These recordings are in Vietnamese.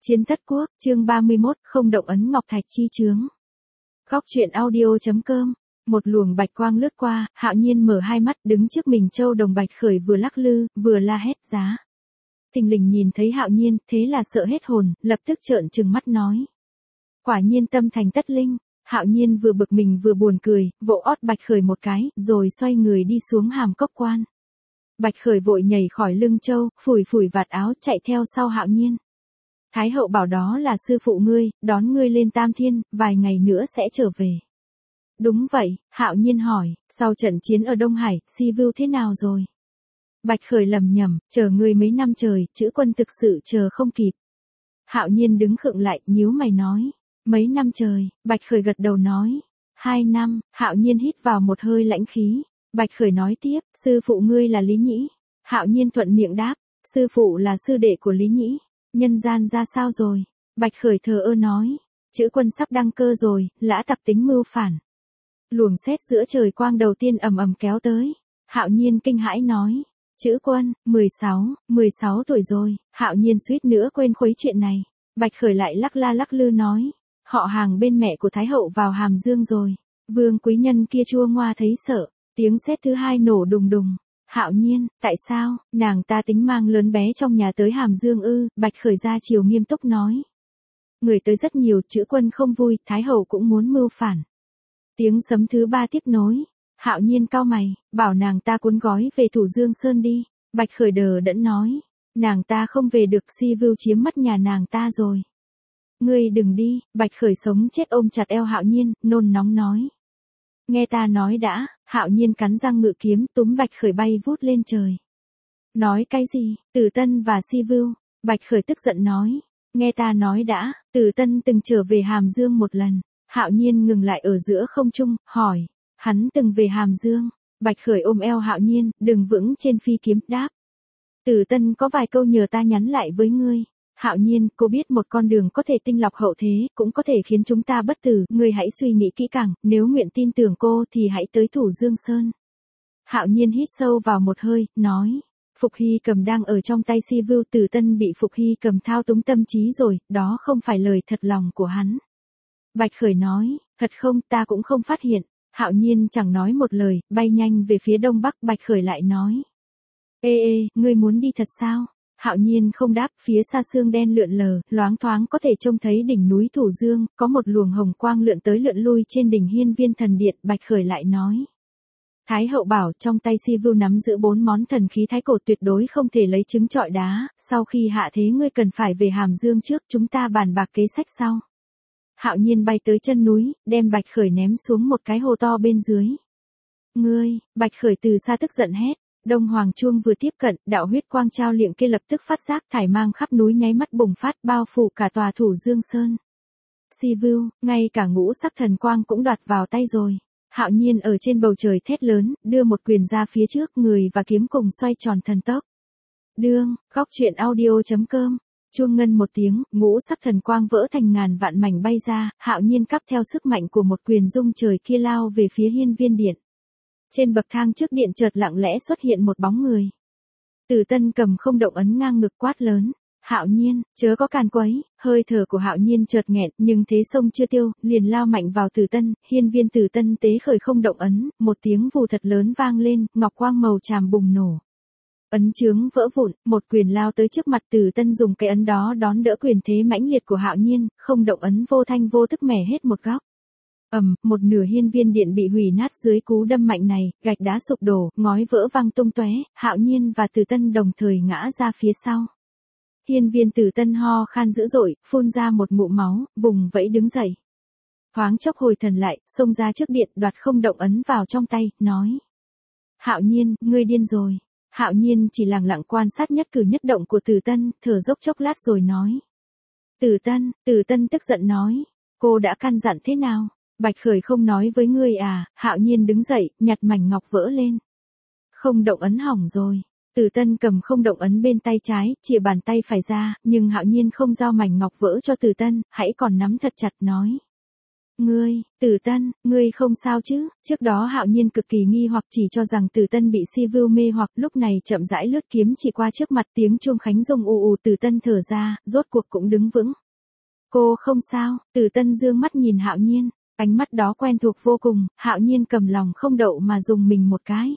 Chiến thất quốc, chương 31, không động ấn ngọc thạch chi chướng. Góc truyện audio.com. Một luồng bạch quang lướt qua, Hạo Nhiên mở hai mắt, đứng trước mình Châu Đồng Bạch Khởi vừa lắc lư, vừa la hét giá. Thình lình nhìn thấy Hạo Nhiên, thế là sợ hết hồn, lập tức trợn trừng mắt nói. Quả nhiên tâm thành tất linh. Hạo Nhiên vừa bực mình vừa buồn cười, vỗ ót Bạch Khởi một cái, rồi xoay người đi xuống hàm cốc quan. Bạch Khởi vội nhảy khỏi lưng Châu, phủi phủi vạt áo chạy theo sau Hạo Nhiên. Thái hậu bảo đó là sư phụ ngươi, đón ngươi lên Tam Thiên, vài ngày nữa sẽ trở về. Đúng vậy, Hạo Nhiên hỏi, sau trận chiến ở Đông Hải, Si Vưu thế nào rồi? Bạch Khởi lầm nhầm, chờ ngươi mấy năm trời, chữ quân thực sự chờ không kịp. Hạo Nhiên đứng khựng lại, nhíu mày nói, mấy năm trời, Bạch Khởi gật đầu nói, 2 năm, Hạo Nhiên hít vào một hơi lãnh khí. Bạch Khởi nói tiếp, sư phụ ngươi là Lý Nhĩ. Hạo Nhiên thuận miệng đáp, sư phụ là sư đệ của Lý Nhĩ. Nhân gian ra sao rồi? Bạch Khởi thờ ơ nói, chữ quân sắp đăng cơ rồi, lã tặc tính mưu phản. Luồng sét giữa trời quang đầu tiên ầm ầm kéo tới. Hạo Nhiên kinh hãi nói, chữ quân, 16 tuổi rồi. Hạo Nhiên suýt nữa quên khuấy chuyện này. Bạch Khởi lại lắc la lắc lư nói, họ hàng bên mẹ của Thái hậu vào Hàm Dương rồi. Vương quý nhân kia chua ngoa thấy sợ. Tiếng sét thứ hai nổ đùng đùng. Hạo Nhiên, tại sao, nàng ta tính mang lớn bé trong nhà tới Hàm Dương ư? Bạch Khởi ra chiều nghiêm túc nói. Người tới rất nhiều, chữ quân không vui, Thái hậu cũng muốn mưu phản. Tiếng sấm thứ ba tiếp nối. Hạo Nhiên cau mày, bảo nàng ta cuốn gói về Thủ Dương Sơn đi. Bạch Khởi đờ đẫn nói. Nàng ta không về được, Si Vưu chiếm mất nhà nàng ta rồi. Ngươi đừng đi. Bạch Khởi sống chết ôm chặt eo Hạo Nhiên, nôn nóng nói. Nghe ta nói đã. Hạo Nhiên cắn răng ngự kiếm, túm Bạch Khởi bay vút lên trời. Nói cái gì? Tử Tân và Si Vưu. Bạch Khởi tức giận nói. Nghe ta nói đã. Tử Tân từng trở về Hàm Dương một lần. Hạo Nhiên ngừng lại ở giữa không trung, hỏi. Hắn từng về Hàm Dương. Bạch Khởi ôm eo Hạo Nhiên, đứng vững trên phi kiếm, đáp. Tử Tân có vài câu nhờ ta nhắn lại với ngươi. Hạo Nhiên, cô biết một con đường có thể tinh lọc hậu thế, cũng có thể khiến chúng ta bất tử, ngươi hãy suy nghĩ kỹ càng, nếu nguyện tin tưởng cô thì hãy tới Thủ Dương Sơn. Hạo Nhiên hít sâu vào một hơi, nói, Phục Hy Cầm đang ở trong tay Si Vưu, Tử Tân bị Phục Hy Cầm thao túng tâm trí rồi, đó không phải lời thật lòng của hắn. Bạch Khởi nói, thật không, ta cũng không phát hiện. Hạo Nhiên chẳng nói một lời, bay nhanh về phía đông bắc. Bạch Khởi lại nói, ê, ngươi muốn đi thật sao? Hạo Nhiên không đáp, phía xa sương đen lượn lờ, loáng thoáng có thể trông thấy đỉnh núi Thủ Dương, có một luồng hồng quang lượn tới lượn lui trên đỉnh Hiên Viên Thần Điện. Bạch Khởi lại nói, Thái hậu bảo trong tay Si Vưu nắm giữ 4 món thần khí thái cổ, tuyệt đối không thể lấy trứng trọi đá, sau khi hạ thế ngươi cần phải về Hàm Dương trước, chúng ta bàn bạc kế sách sau. Hạo Nhiên bay tới chân núi, đem Bạch Khởi ném xuống một cái hồ to bên dưới. Ngươi, Bạch Khởi từ xa tức giận hét. Đông Hoàng chuông vừa tiếp cận, đạo huyết quang trao liệng kia lập tức phát giác, thải mang khắp núi nháy mắt bùng phát, bao phủ cả tòa Thủ Dương Sơn. Si Vưu, ngay cả ngũ sắc thần quang cũng đoạt vào tay rồi. Hạo Nhiên ở trên bầu trời thét lớn, đưa một quyền ra phía trước, người và kiếm cùng xoay tròn thần tốc. Đương, góc truyện audio.com. Chuông ngân một tiếng, ngũ sắc thần quang vỡ thành ngàn vạn mảnh bay ra, Hạo Nhiên cắp theo sức mạnh của một quyền rung trời kia lao về phía Hiên Viên Điện. Trên bậc thang trước điện chợt lặng lẽ xuất hiện một bóng người. Tử Tân cầm không động ấn ngang ngực quát lớn. Hạo Nhiên, chớ có càn quấy. Hơi thở của Hạo Nhiên chợt nghẹn, nhưng thế sông chưa tiêu, liền lao mạnh vào Tử Tân. Hiên Viên Tử Tân tế khởi không động ấn, một tiếng vù thật lớn vang lên, ngọc quang màu tràm bùng nổ. Ấn chướng vỡ vụn, một quyền lao tới trước mặt Tử Tân, dùng cái ấn đó đón đỡ quyền thế mãnh liệt của Hạo Nhiên, không động ấn vô thanh vô tức mẻ hết một góc. Một nửa Hiên Viên Điện bị hủy nát dưới cú đâm mạnh này, gạch đá sụp đổ, ngói vỡ vang tung tóe, Hạo Nhiên và Tử Tân đồng thời ngã ra phía sau. Hiên Viên Tử Tân ho khan dữ dội, phun ra một ngụm máu, vùng vẫy đứng dậy. Thoáng chốc hồi thần lại, xông ra trước điện, đoạt không động ấn vào trong tay, nói: Hạo Nhiên, ngươi điên rồi. Hạo Nhiên chỉ lặng lặng quan sát nhất cử nhất động của Tử Tân, thở dốc chốc lát rồi nói: Tử Tân tức giận nói: Cô đã căn dặn thế nào? Bạch Khởi không nói với ngươi à? Hạo Nhiên đứng dậy, nhặt mảnh ngọc vỡ lên. Không động ấn hỏng rồi. Tử Tân cầm không động ấn bên tay trái, chìa bàn tay phải ra, nhưng Hạo Nhiên không giao mảnh ngọc vỡ cho Tử Tân, hãy còn nắm thật chặt, nói: Tử Tân, ngươi không sao chứ? Trước đó Hạo Nhiên cực kỳ nghi hoặc chỉ cho rằng Tử Tân bị Si Vưu mê hoặc, lúc này chậm rãi lướt kiếm chỉ qua trước mặt, tiếng chuông khánh rung ù ù, Tử Tân thở ra, rốt cuộc cũng đứng vững. Cô không sao? Tử Tân dương mắt nhìn Hạo Nhiên, ánh mắt đó quen thuộc vô cùng, Hạo Nhiên cầm lòng không đậu mà dùng mình một cái.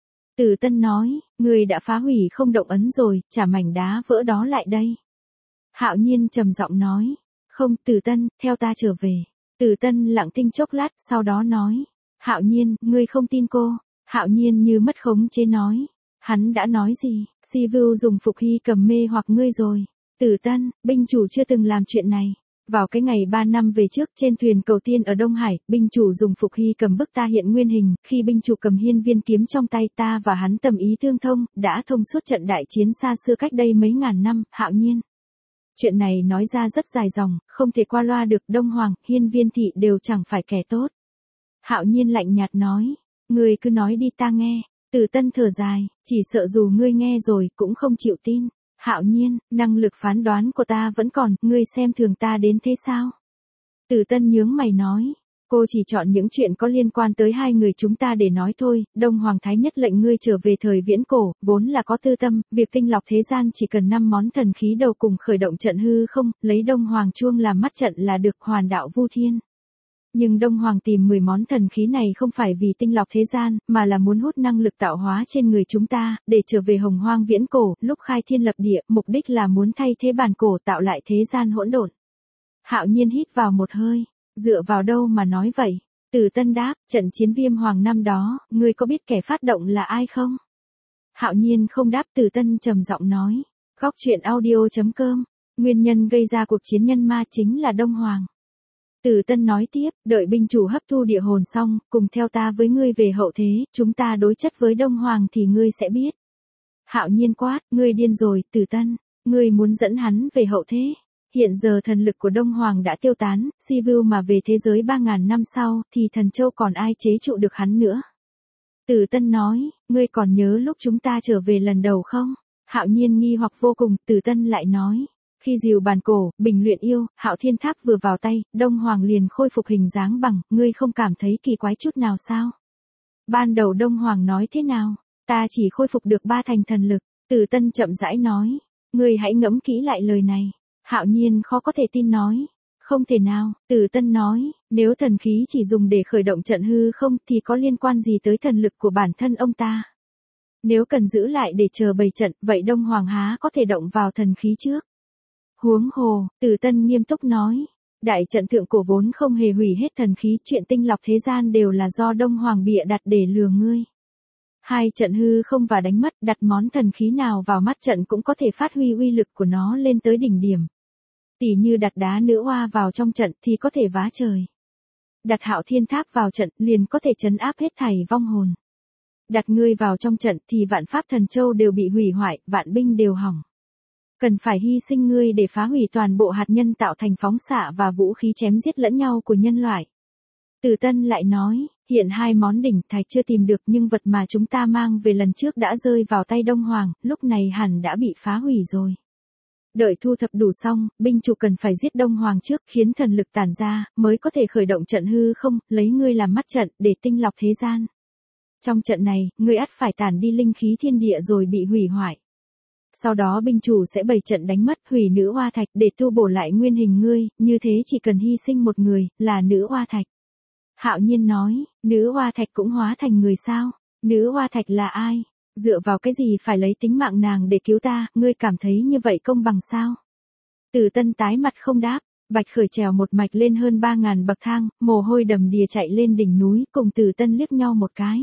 Tử Tân nói, ngươi đã phá hủy không động ấn rồi, trả mảnh đá vỡ đó lại đây. Hạo Nhiên trầm giọng nói, không, Tử Tân, theo ta trở về. Tử Tân lặng thinh chốc lát, sau đó nói, Hạo Nhiên, ngươi không tin cô? Hạo Nhiên như mất khống chế nói, hắn đã nói gì? Si Vưu dùng phục hy cầm mê hoặc ngươi rồi. Tử Tân, binh chủ chưa từng làm chuyện này. Vào cái ngày 3 năm về trước, trên thuyền cầu tiên ở Đông Hải, binh chủ dùng phục hy cầm bức ta hiện nguyên hình, khi binh chủ cầm hiên viên kiếm trong tay, ta và hắn tầm ý tương thông, đã thông suốt trận đại chiến xa xưa cách đây mấy ngàn năm. Hạo Nhiên, chuyện này nói ra rất dài dòng, không thể qua loa được. Đông Hoàng, hiên viên thị đều chẳng phải kẻ tốt. Hạo Nhiên lạnh nhạt nói, ngươi cứ nói đi ta nghe. Tử Tân thở dài, chỉ sợ dù ngươi nghe rồi cũng không chịu tin. Hạo Nhiên, năng lực phán đoán của ta vẫn còn, ngươi xem thường ta đến thế sao? Tử Tân nhướng mày nói, cô chỉ chọn những chuyện có liên quan tới hai người chúng ta để nói thôi. Đông Hoàng Thái Nhất lệnh ngươi trở về thời viễn cổ, vốn là có tư tâm, việc tinh lọc thế gian chỉ cần 5 món thần khí đầu cùng khởi động trận hư không, lấy Đông Hoàng chuông làm mắt trận là được hoàn đạo vu thiên. Nhưng Đông Hoàng tìm 10 món thần khí này không phải vì tinh lọc thế gian, mà là muốn hút năng lực tạo hóa trên người chúng ta, để trở về hồng hoang viễn cổ, lúc khai thiên lập địa, mục đích là muốn thay thế bản cổ tạo lại thế gian hỗn độn. Hạo Nhiên hít vào một hơi, dựa vào đâu mà nói vậy? Tử Tân đáp, trận chiến Viêm Hoàng năm đó, ngươi có biết kẻ phát động là ai không? Hạo Nhiên không đáp. Tử Tân trầm giọng nói, Góc truyện audio.com, nguyên nhân gây ra cuộc chiến nhân ma chính là Đông Hoàng. Tử Tân nói tiếp, đợi binh chủ hấp thu địa hồn xong, cùng theo ta với ngươi về hậu thế, chúng ta đối chất với Đông Hoàng thì ngươi sẽ biết. Hạo Nhiên quát, ngươi điên rồi, Tử Tân, ngươi muốn dẫn hắn về hậu thế. Hiện giờ thần lực của Đông Hoàng đã tiêu tán, Si Vưu mà về thế giới 3.000 năm sau, thì thần châu còn ai chế trụ được hắn nữa. Tử Tân nói, ngươi còn nhớ lúc chúng ta trở về lần đầu không? Hạo Nhiên nghi hoặc vô cùng. Tử Tân lại nói, khi dìu bàn cổ, bình luyện yêu, Hạo Thiên Tháp vừa vào tay, Đông Hoàng liền khôi phục hình dáng bằng, ngươi không cảm thấy kỳ quái chút nào sao? Ban đầu Đông Hoàng nói thế nào? Ta chỉ khôi phục được 3 thành thần lực. Tử Tân chậm rãi nói, ngươi hãy ngẫm kỹ lại lời này. Hạo Nhiên khó có thể tin nói, không thể nào. Tử Tân nói, nếu thần khí chỉ dùng để khởi động trận hư không thì có liên quan gì tới thần lực của bản thân ông ta? Nếu cần giữ lại để chờ bày trận, vậy Đông Hoàng há có thể động vào thần khí trước? Huống hồ, Tử Tân nghiêm túc nói, đại trận thượng cổ vốn không hề hủy hết thần khí, chuyện tinh lọc thế gian đều là do Đông Hoàng bịa đặt để lừa ngươi. Hai trận hư không và đánh mất, đặt món thần khí nào vào mắt trận cũng có thể phát huy uy lực của nó lên tới đỉnh điểm. Tỉ như đặt đá nữ oa vào trong trận thì có thể vá trời. Đặt Hạo Thiên Tháp vào trận liền có thể trấn áp hết thảy vong hồn. Đặt ngươi vào trong trận thì vạn pháp thần châu đều bị hủy hoại, vạn binh đều hỏng. Cần phải hy sinh ngươi để phá hủy toàn bộ hạt nhân tạo thành phóng xạ và vũ khí chém giết lẫn nhau của nhân loại. Tử Tân lại nói, hiện 2 món đỉnh thạch chưa tìm được, nhưng vật mà chúng ta mang về lần trước đã rơi vào tay Đông Hoàng, lúc này hẳn đã bị phá hủy rồi. Đợi thu thập đủ xong, binh chủ cần phải giết Đông Hoàng trước, khiến thần lực tản ra, mới có thể khởi động trận hư không, lấy ngươi làm mắt trận, để tinh lọc thế gian. Trong trận này, ngươi ắt phải tản đi linh khí thiên địa rồi bị hủy hoại. Sau đó binh chủ sẽ bày trận đánh mất, hủy nữ oa thạch để tu bổ lại nguyên hình ngươi, như thế chỉ cần hy sinh một người, là nữ oa thạch. Hạo Nhiên nói, nữ oa thạch cũng hóa thành người sao? Nữ oa thạch là ai? Dựa vào cái gì phải lấy tính mạng nàng để cứu ta, ngươi cảm thấy như vậy công bằng sao? Tử Tân tái mặt không đáp. Bạch Khởi trèo một mạch lên hơn 3.000 bậc thang, mồ hôi đầm đìa chạy lên đỉnh núi, cùng Tử Tân liếc nhau một cái.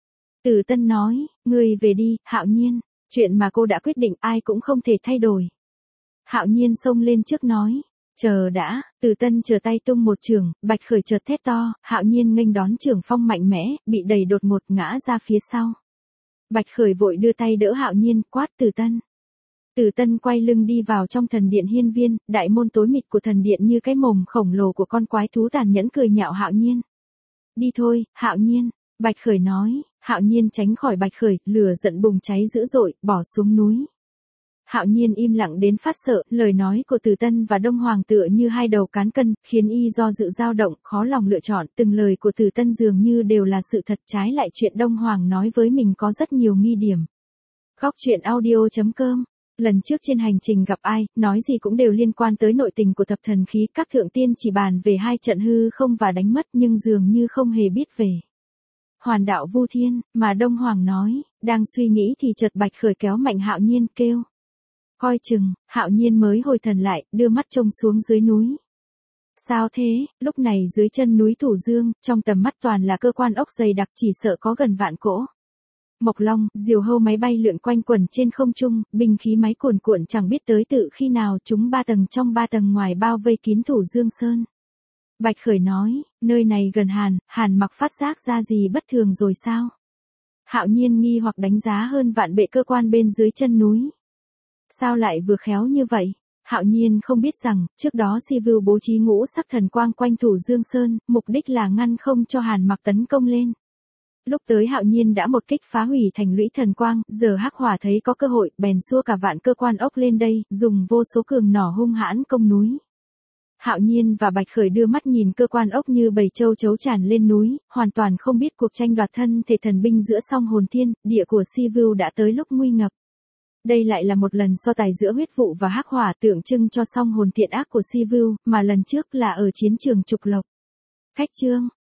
Tử Tân nói, ngươi về đi, Hạo Nhiên, chuyện mà cô đã quyết định ai cũng không thể thay đổi. Hạo Nhiên xông lên trước nói, chờ đã. Tử Tân trở tay tung một chưởng, Bạch Khởi chợt thét to, Hạo Nhiên nghênh đón chưởng phong mạnh mẽ, bị đẩy đột ngột ngã ra phía sau. Bạch Khởi vội đưa tay đỡ Hạo Nhiên, quát Tử Tân. Tử Tân quay lưng đi vào trong thần điện hiên viên, đại môn tối mịt của thần điện như cái mồm khổng lồ của con quái thú tàn nhẫn cười nhạo Hạo Nhiên. Đi thôi, Hạo Nhiên, Bạch Khởi nói. Hạo Nhiên tránh khỏi Bạch Khởi, lửa giận bùng cháy dữ dội, bỏ xuống núi. Hạo Nhiên im lặng đến phát sợ, lời nói của Từ Tân và Đông Hoàng tựa như hai đầu cán cân, khiến y do dự dao động, khó lòng lựa chọn, từng lời của Từ Tân dường như đều là sự thật, trái lại chuyện Đông Hoàng nói với mình có rất nhiều nghi điểm. Góc truyện audio.com. Lần trước trên hành trình gặp ai, nói gì cũng đều liên quan tới nội tình của thập thần khí, các thượng tiên chỉ bàn về hai trận hư không và đánh mất nhưng dường như không hề biết về Hoàn Đạo Vu Thiên, mà Đông Hoàng nói, đang suy nghĩ thì chợt Bạch Khởi kéo mạnh Hạo Nhiên kêu. Coi chừng, Hạo Nhiên mới hồi thần lại, đưa mắt trông xuống dưới núi. Sao thế, lúc này dưới chân núi Thủ Dương, trong tầm mắt toàn là cơ quan ốc dày đặc chỉ sợ có gần vạn cỗ. Mộc Long, diều hâu máy bay lượn quanh quẩn trên không trung, binh khí máy cuồn cuộn chẳng biết tới tự khi nào chúng 3 tầng trong 3 tầng ngoài bao vây kín Thủ Dương Sơn. Bạch Khởi nói, nơi này gần Hàn Mặc phát giác ra gì bất thường rồi sao? Hạo Nhiên nghi hoặc đánh giá hơn vạn bệ cơ quan bên dưới chân núi. Sao lại vừa khéo như vậy? Hạo Nhiên không biết rằng, trước đó Si Vưu bố trí ngũ sắc thần quang quanh Thủ Dương Sơn, mục đích là ngăn không cho Hàn Mặc tấn công lên. Lúc tới Hạo Nhiên đã một kích phá hủy thành lũy thần quang, giờ Hắc Hỏa thấy có cơ hội, bèn xua cả vạn cơ quan ốc lên đây, dùng vô số cường nỏ hung hãn công núi. Hạo Nhiên và Bạch Khởi đưa mắt nhìn cơ quan ốc như bầy châu chấu tràn lên núi, hoàn toàn không biết cuộc tranh đoạt thân thể thần binh giữa Song Hồn Thiên, địa của Si Vưu đã tới lúc nguy ngập. Đây lại là một lần so tài giữa huyết vụ và hắc hỏa tượng trưng cho song hồn thiện ác của Si Vưu, mà lần trước là ở chiến trường Trục Lộc. Cách chương